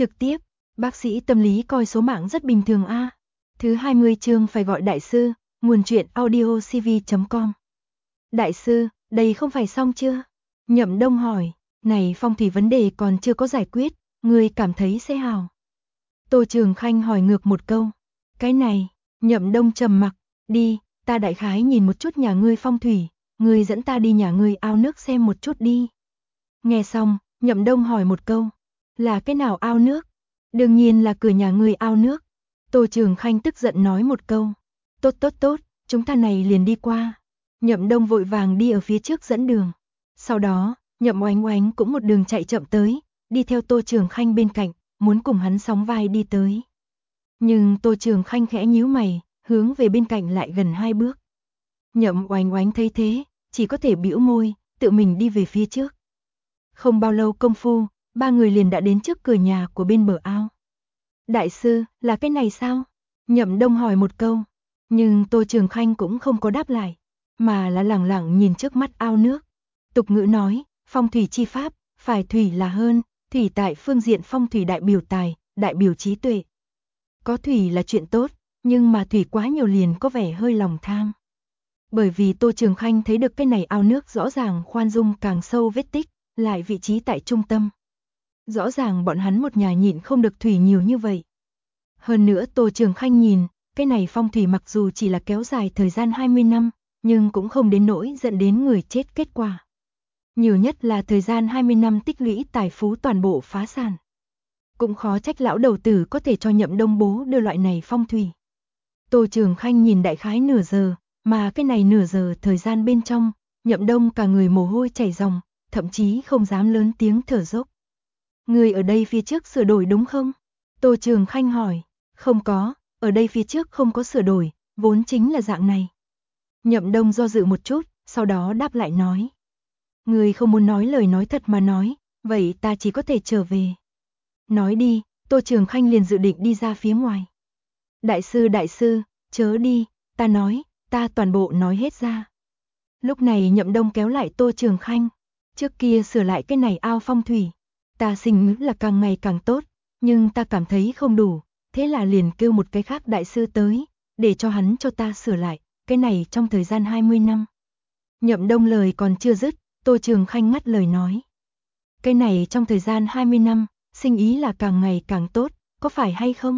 Trực tiếp, bác sĩ tâm lý coi số mạng rất bình thường a. Thứ 20 chương phải gọi đại sư, nguồn truyện audiocv.com. Đại sư, đây không phải xong chưa? Nhậm Đông hỏi, này phong thủy vấn đề còn chưa có giải quyết, ngươi cảm thấy sẽ hào? Tô Trường Khanh hỏi ngược một câu. Cái này, Nhậm Đông trầm mặc, đi, ta đại khái nhìn một chút nhà ngươi phong thủy, ngươi dẫn ta đi nhà ngươi ao nước xem một chút đi. Nghe xong, Nhậm Đông hỏi một câu, là cái nào ao nước? Đương nhiên là cửa nhà ngươi ao nước. Tô Trường Khanh tức giận nói một câu, tốt, chúng ta này liền đi qua. Nhậm Đông vội vàng đi ở phía trước dẫn đường. Sau đó, Nhậm Oánh Oánh cũng một đường chạy chậm tới, đi theo Tô Trường Khanh bên cạnh, muốn cùng hắn sóng vai đi tới. Nhưng Tô Trường Khanh khẽ nhíu mày, hướng về bên cạnh lại gần 2 bước. Nhậm Oánh Oánh thấy thế, chỉ có thể bĩu môi, tự mình đi về phía trước. Không bao lâu công phu, 3 người liền đã đến trước cửa nhà của bên bờ ao. Đại sư, là cái này sao? Nhậm Đông hỏi một câu, nhưng Tô Trường Khanh cũng không có đáp lại, mà là lẳng lặng nhìn trước mắt ao nước. Tục ngữ nói, phong thủy chi pháp, phải thủy là hơn, thủy tại phương diện phong thủy đại biểu tài, đại biểu trí tuệ. Có thủy là chuyện tốt, nhưng mà thủy quá nhiều liền có vẻ hơi lòng tham. Bởi vì Tô Trường Khanh thấy được cái này ao nước rõ ràng khoan dung càng sâu vết tích, lại vị trí tại trung tâm. Rõ ràng bọn hắn một nhà nhịn không được thủy nhiều như vậy. Hơn nữa Tô Trường Khanh nhìn, cái này phong thủy mặc dù chỉ là kéo dài thời gian 20 năm, nhưng cũng không đến nỗi dẫn đến người chết kết quả. Nhiều nhất là thời gian 20 năm tích lũy tài phú toàn bộ phá sản. Cũng khó trách lão đầu tử có thể cho Nhậm Đông bố đưa loại này phong thủy. Tô Trường Khanh nhìn đại khái nửa giờ, mà cái này nửa giờ thời gian bên trong, Nhậm Đông cả người mồ hôi chảy ròng, thậm chí không dám lớn tiếng thở dốc. Người ở đây phía trước sửa đổi đúng không? Tô Trường Khanh hỏi. Không có, ở đây phía trước không có sửa đổi, vốn chính là dạng này. Nhậm Đông do dự một chút, sau đó đáp lại nói. Người không muốn nói lời nói thật mà nói, vậy ta chỉ có thể trở về. Nói đi, Tô Trường Khanh liền dự định đi ra phía ngoài. Đại sư, chớ đi, ta nói, ta toàn bộ nói hết ra. Lúc này Nhậm Đông kéo lại Tô Trường Khanh. Trước kia sửa lại cái này ao phong thủy, ta sinh là càng ngày càng tốt, nhưng ta cảm thấy không đủ, thế là liền kêu một cái khác đại sư tới, để cho hắn cho ta sửa lại, cái này trong thời gian 20 năm. Nhậm Đông lời còn chưa dứt, Tô Trường Khanh ngắt lời nói. Cái này trong thời gian 20 năm, sinh ý là càng ngày càng tốt, có phải hay không?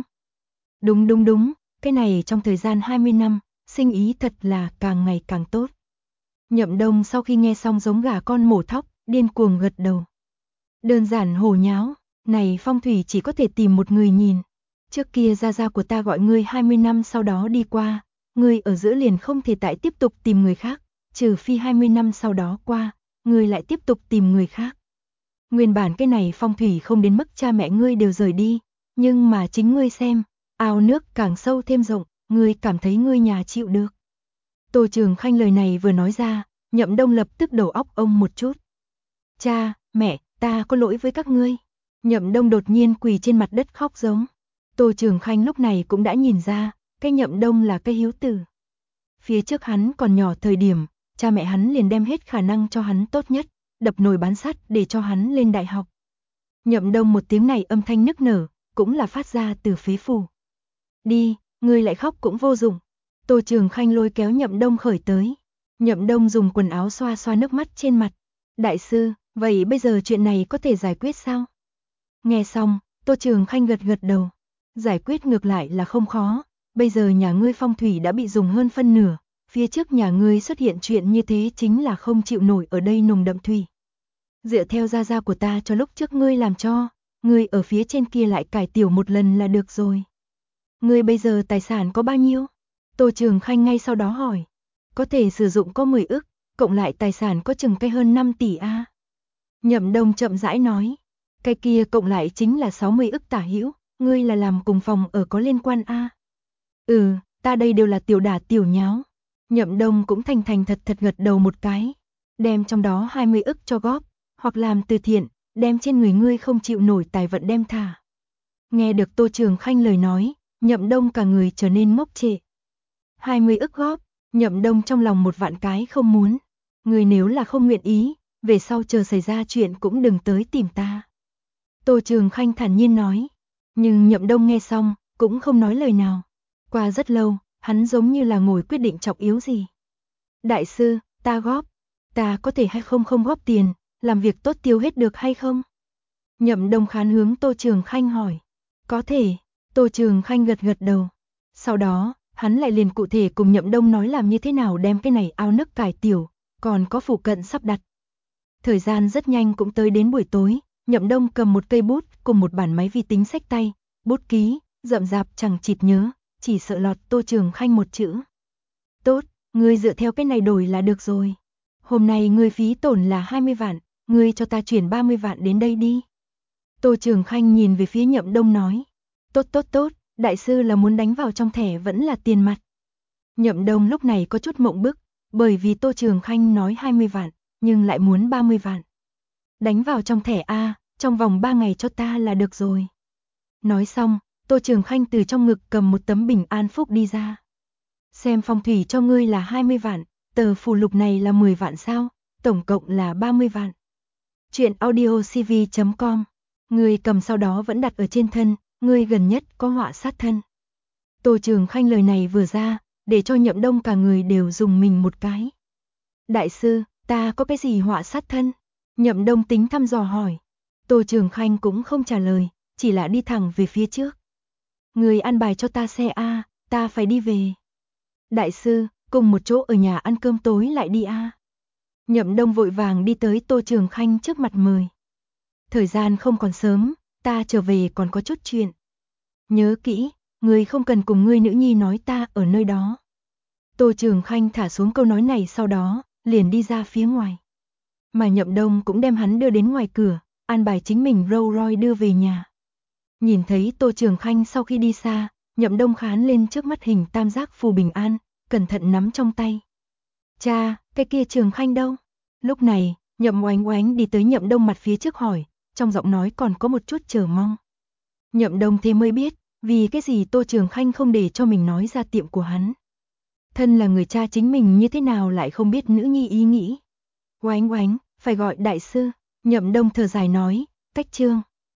Đúng, cái này trong thời gian 20 năm, sinh ý thật là càng ngày càng tốt. Nhậm Đông sau khi nghe xong giống gà con mổ thóc, điên cuồng gật đầu. Đơn giản hồ nháo, này phong thủy chỉ có thể tìm một người nhìn. Trước kia gia của ta gọi ngươi 20 năm sau đó đi qua, ngươi ở giữa liền không thể tại tiếp tục tìm người khác, trừ phi 20 năm sau đó qua, ngươi lại tiếp tục tìm người khác. Nguyên bản cái này phong thủy không đến mức cha mẹ ngươi đều rời đi, nhưng mà chính ngươi xem, ao nước càng sâu thêm rộng, ngươi cảm thấy ngươi nhà chịu được. Tô Trường Khanh lời này vừa nói ra, Nhậm Đông lập tức đầu óc ông một chút. Cha, mẹ, ta có lỗi với các ngươi. Nhậm Đông đột nhiên quỳ trên mặt đất khóc giống. Tô Trường Khanh lúc này cũng đã nhìn ra, cái Nhậm Đông là cái hiếu tử. Phía trước hắn còn nhỏ thời điểm, cha mẹ hắn liền đem hết khả năng cho hắn tốt nhất, đập nồi bán sắt để cho hắn lên đại học. Nhậm Đông một tiếng này âm thanh nức nở, cũng là phát ra từ phế phủ. Đi, ngươi lại khóc cũng vô dụng. Tô Trường Khanh lôi kéo Nhậm Đông khởi tới. Nhậm Đông dùng quần áo xoa xoa nước mắt trên mặt. Đại sư, vậy bây giờ chuyện này có thể giải quyết sao? Nghe xong, Tô Trường Khanh gật gật đầu. Giải quyết ngược lại là không khó. Bây giờ nhà ngươi phong thủy đã bị dùng hơn phân nửa. Phía trước nhà ngươi xuất hiện chuyện như thế chính là không chịu nổi ở đây nồng đậm thủy. Dựa theo gia của ta cho lúc trước ngươi làm cho, ngươi ở phía trên kia lại cải tiểu một lần là được rồi. Ngươi bây giờ tài sản có bao nhiêu? Tô Trường Khanh ngay sau đó hỏi. Có thể sử dụng có 10 ức, cộng lại tài sản có chừng cái hơn 5 tỷ a. Nhậm Đông chậm rãi nói. Cái kia cộng lại chính là 60 ức tả hữu, ngươi là làm cùng phòng ở có liên quan a. Ta đây đều là tiểu đả tiểu nháo. Nhậm Đông cũng thành thật gật đầu một cái. Đem trong đó 20 ức cho góp, hoặc làm từ thiện, đem trên người ngươi không chịu nổi tài vận đem thả. Nghe được Tô Trường Khanh lời nói, Nhậm Đông cả người trở nên ngốc trệ. 20 ức góp, Nhậm Đông trong lòng một vạn cái không muốn. Người nếu là không nguyện ý, về sau chờ xảy ra chuyện cũng đừng tới tìm ta. Tô Trường Khanh thản nhiên nói. Nhưng Nhậm Đông nghe xong, cũng không nói lời nào. Qua rất lâu, hắn giống như là ngồi quyết định trọng yếu gì. Đại sư, ta có thể hay không không góp tiền, làm việc tốt tiêu hết được hay không? Nhậm Đông Khán hướng Tô Trường Khanh hỏi. Có thể, Tô Trường Khanh gật gật đầu. Sau đó, hắn lại liền cụ thể cùng Nhậm Đông nói làm như thế nào đem cái này ao nấc cải tiểu, còn có phụ cận sắp đặt. Thời gian rất nhanh cũng tới đến buổi tối, Nhậm Đông cầm một cây bút cùng một bản máy vi tính xách tay, bút ký, rậm rạp chẳng chịt nhớ, chỉ sợ lọt Tô Trường Khanh một chữ. Tốt, ngươi dựa theo cái này đổi là được rồi. Hôm nay ngươi phí tổn là 20 vạn, ngươi cho ta chuyển 30 vạn đến đây đi. Tô Trường Khanh nhìn về phía Nhậm Đông nói. Tốt, đại sư là muốn đánh vào trong thẻ vẫn là tiền mặt. Nhậm Đông lúc này có chút mộng bức, bởi vì Tô Trường Khanh nói 20 vạn, nhưng lại muốn 30 vạn. Đánh vào trong thẻ A, trong vòng 3 ngày cho ta là được rồi. Nói xong, Tô Trường Khanh từ trong ngực cầm một tấm bình an phúc đi ra. Xem phong thủy cho ngươi là 20 vạn, tờ phù lục này là 10 vạn sao, tổng cộng là 30 vạn. Chuyện audiocv.com, ngươi cầm sau đó vẫn đặt ở trên thân, ngươi gần nhất có họa sát thân. Tô Trường Khanh lời này vừa ra, để cho Nhậm Đông cả người đều dùng mình một cái. Đại sư, ta có cái gì họa sát thân? Nhậm Đông tính thăm dò hỏi. Tô Trường Khanh cũng không trả lời, chỉ là đi thẳng về phía trước. Người ăn bài cho ta xe A, ta phải đi về. Đại sư, cùng một chỗ ở nhà ăn cơm tối lại đi A. Nhậm Đông vội vàng đi tới Tô Trường Khanh trước mặt mời. Thời gian không còn sớm, ta trở về còn có chút chuyện. Nhớ kỹ, ngươi không cần cùng ngươi nữ nhi nói ta ở nơi đó. Tô Trường Khanh thả xuống câu nói này sau đó, liền đi ra phía ngoài. Mà Nhậm Đông cũng đem hắn đưa đến ngoài cửa, an bài chính mình Rolls Royce đưa về nhà. Nhìn thấy Tô Trường Khanh sau khi đi xa, Nhậm Đông khán lên trước mắt hình tam giác phù bình an, cẩn thận nắm trong tay. Cha, cái kia Trường Khanh đâu? Lúc này, Nhậm Oánh Oánh đi tới Nhậm Đông mặt phía trước hỏi, trong giọng nói còn có một chút chờ mong. Nhậm Đông thế mới biết, vì cái gì Tô Trường Khanh không để cho mình nói ra tiệm của hắn. Thân là người cha chính mình như thế nào lại không biết nữ nhi ý nghĩ. Oánh Oánh, phải gọi đại sư. Nhậm Đông thở dài nói, cách chương.